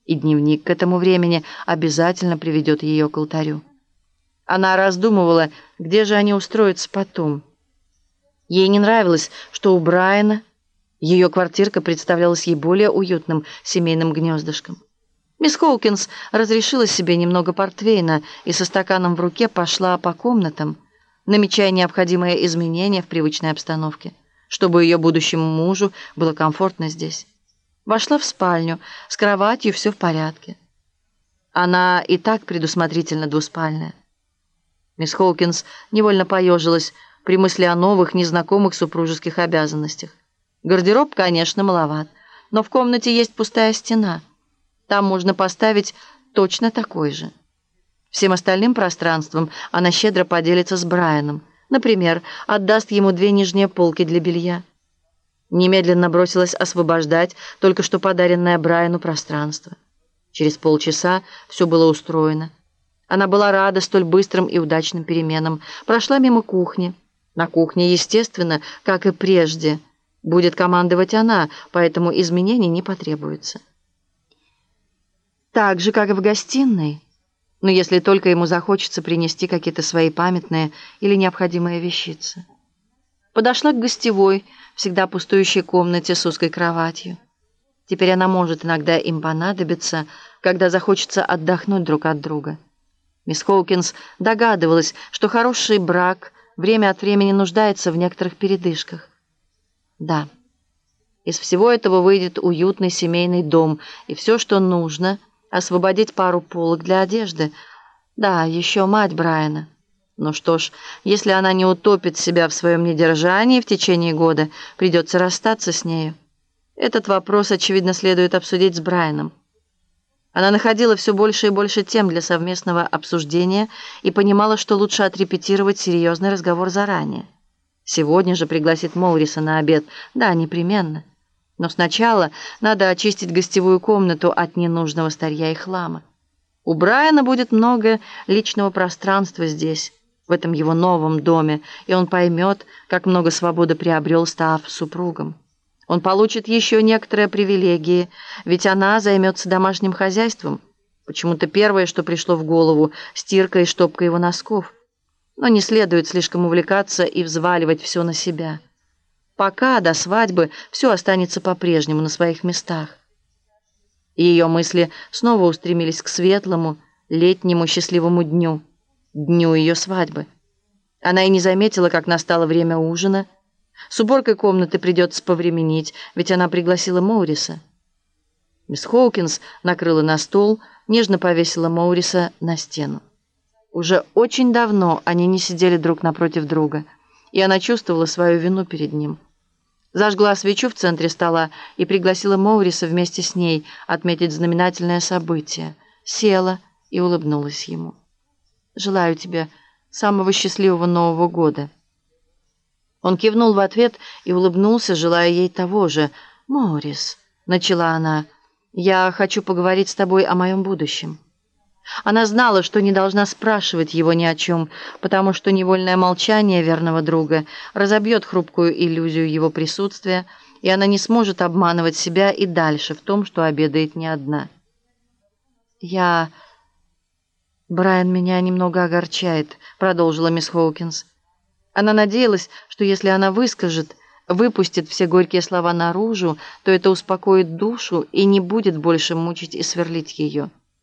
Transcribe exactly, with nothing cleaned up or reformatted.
И дневник к этому времени обязательно приведет ее к алтарю. Она раздумывала, где же они устроятся потом. Ей не нравилось, что у Брайана ее квартирка представлялась ей более уютным семейным гнездышком. Мисс Хоукинс разрешила себе немного портвейна и со стаканом в руке пошла по комнатам, намечая необходимые изменения в привычной обстановке, чтобы ее будущему мужу было комфортно здесь. Вошла в спальню, с кроватью все в порядке. Она и так предусмотрительно двуспальная. Мисс Хоукинс невольно поежилась при мысли о новых, незнакомых супружеских обязанностях. Гардероб, конечно, маловат, но в комнате есть пустая стена. Там можно поставить точно такой же. Всем остальным пространством она щедро поделится с Брайаном. Например, отдаст ему две нижние полки для белья. Немедленно бросилась освобождать только что подаренное Брайану пространство. Через полчаса все было устроено. Она была рада столь быстрым и удачным переменам. Прошла мимо кухни. На кухне, естественно, как и прежде, будет командовать она, поэтому изменений не потребуется. Так же, как и в гостиной, но если только ему захочется принести какие-то свои памятные или необходимые вещицы. Подошла к гостевой, всегда пустующей комнате с узкой кроватью. Теперь она может иногда им понадобиться, когда захочется отдохнуть друг от друга. Мисс Хоукинс догадывалась, что хороший брак время от времени нуждается в некоторых передышках. Да, из всего этого выйдет уютный семейный дом, и все, что нужно — освободить пару полок для одежды. Да, еще мать Брайана. Ну что ж, если она не утопит себя в своем недержании в течение года, придется расстаться с нею. Этот вопрос, очевидно, следует обсудить с Брайаном. Она находила все больше и больше тем для совместного обсуждения и понимала, что лучше отрепетировать серьезный разговор заранее. Сегодня же пригласит Моуриса на обед. Да, непременно. Но сначала надо очистить гостевую комнату от ненужного старья и хлама. У Брайана будет много личного пространства здесь, в этом его новом доме, и он поймет, как много свободы приобрел, став супругом. Он получит еще некоторые привилегии, ведь она займется домашним хозяйством. Почему-то первое, что пришло в голову — стирка и штопка его носков. Но не следует слишком увлекаться и взваливать все на себя. Пока, до свадьбы, все останется по-прежнему на своих местах. И ее мысли снова устремились к светлому, летнему счастливому дню, дню ее свадьбы. Она и не заметила, как настало время ужина. С уборкой комнаты придется повременить, ведь она пригласила Моуриса. Мисс Хоукинс накрыла на стол, нежно повесила Моуриса на стену. Уже очень давно они не сидели друг напротив друга, и она чувствовала свою вину перед ним. Зажгла свечу в центре стола и пригласила Моуриса вместе с ней отметить знаменательное событие. Села и улыбнулась ему. «Желаю тебе самого счастливого Нового года». Он кивнул в ответ и улыбнулся, желая ей того же. «Моурис», — начала она, — «я хочу поговорить с тобой о моем будущем». Она знала, что не должна спрашивать его ни о чем, потому что невольное молчание верного друга разобьет хрупкую иллюзию его присутствия, и она не сможет обманывать себя и дальше в том, что обедает не одна. «Я... Брайан меня немного огорчает», — продолжила мисс Хоукинс. Она надеялась, что если она выскажет, выпустит все горькие слова наружу, то это успокоит душу и не будет больше мучить и сверлить ее.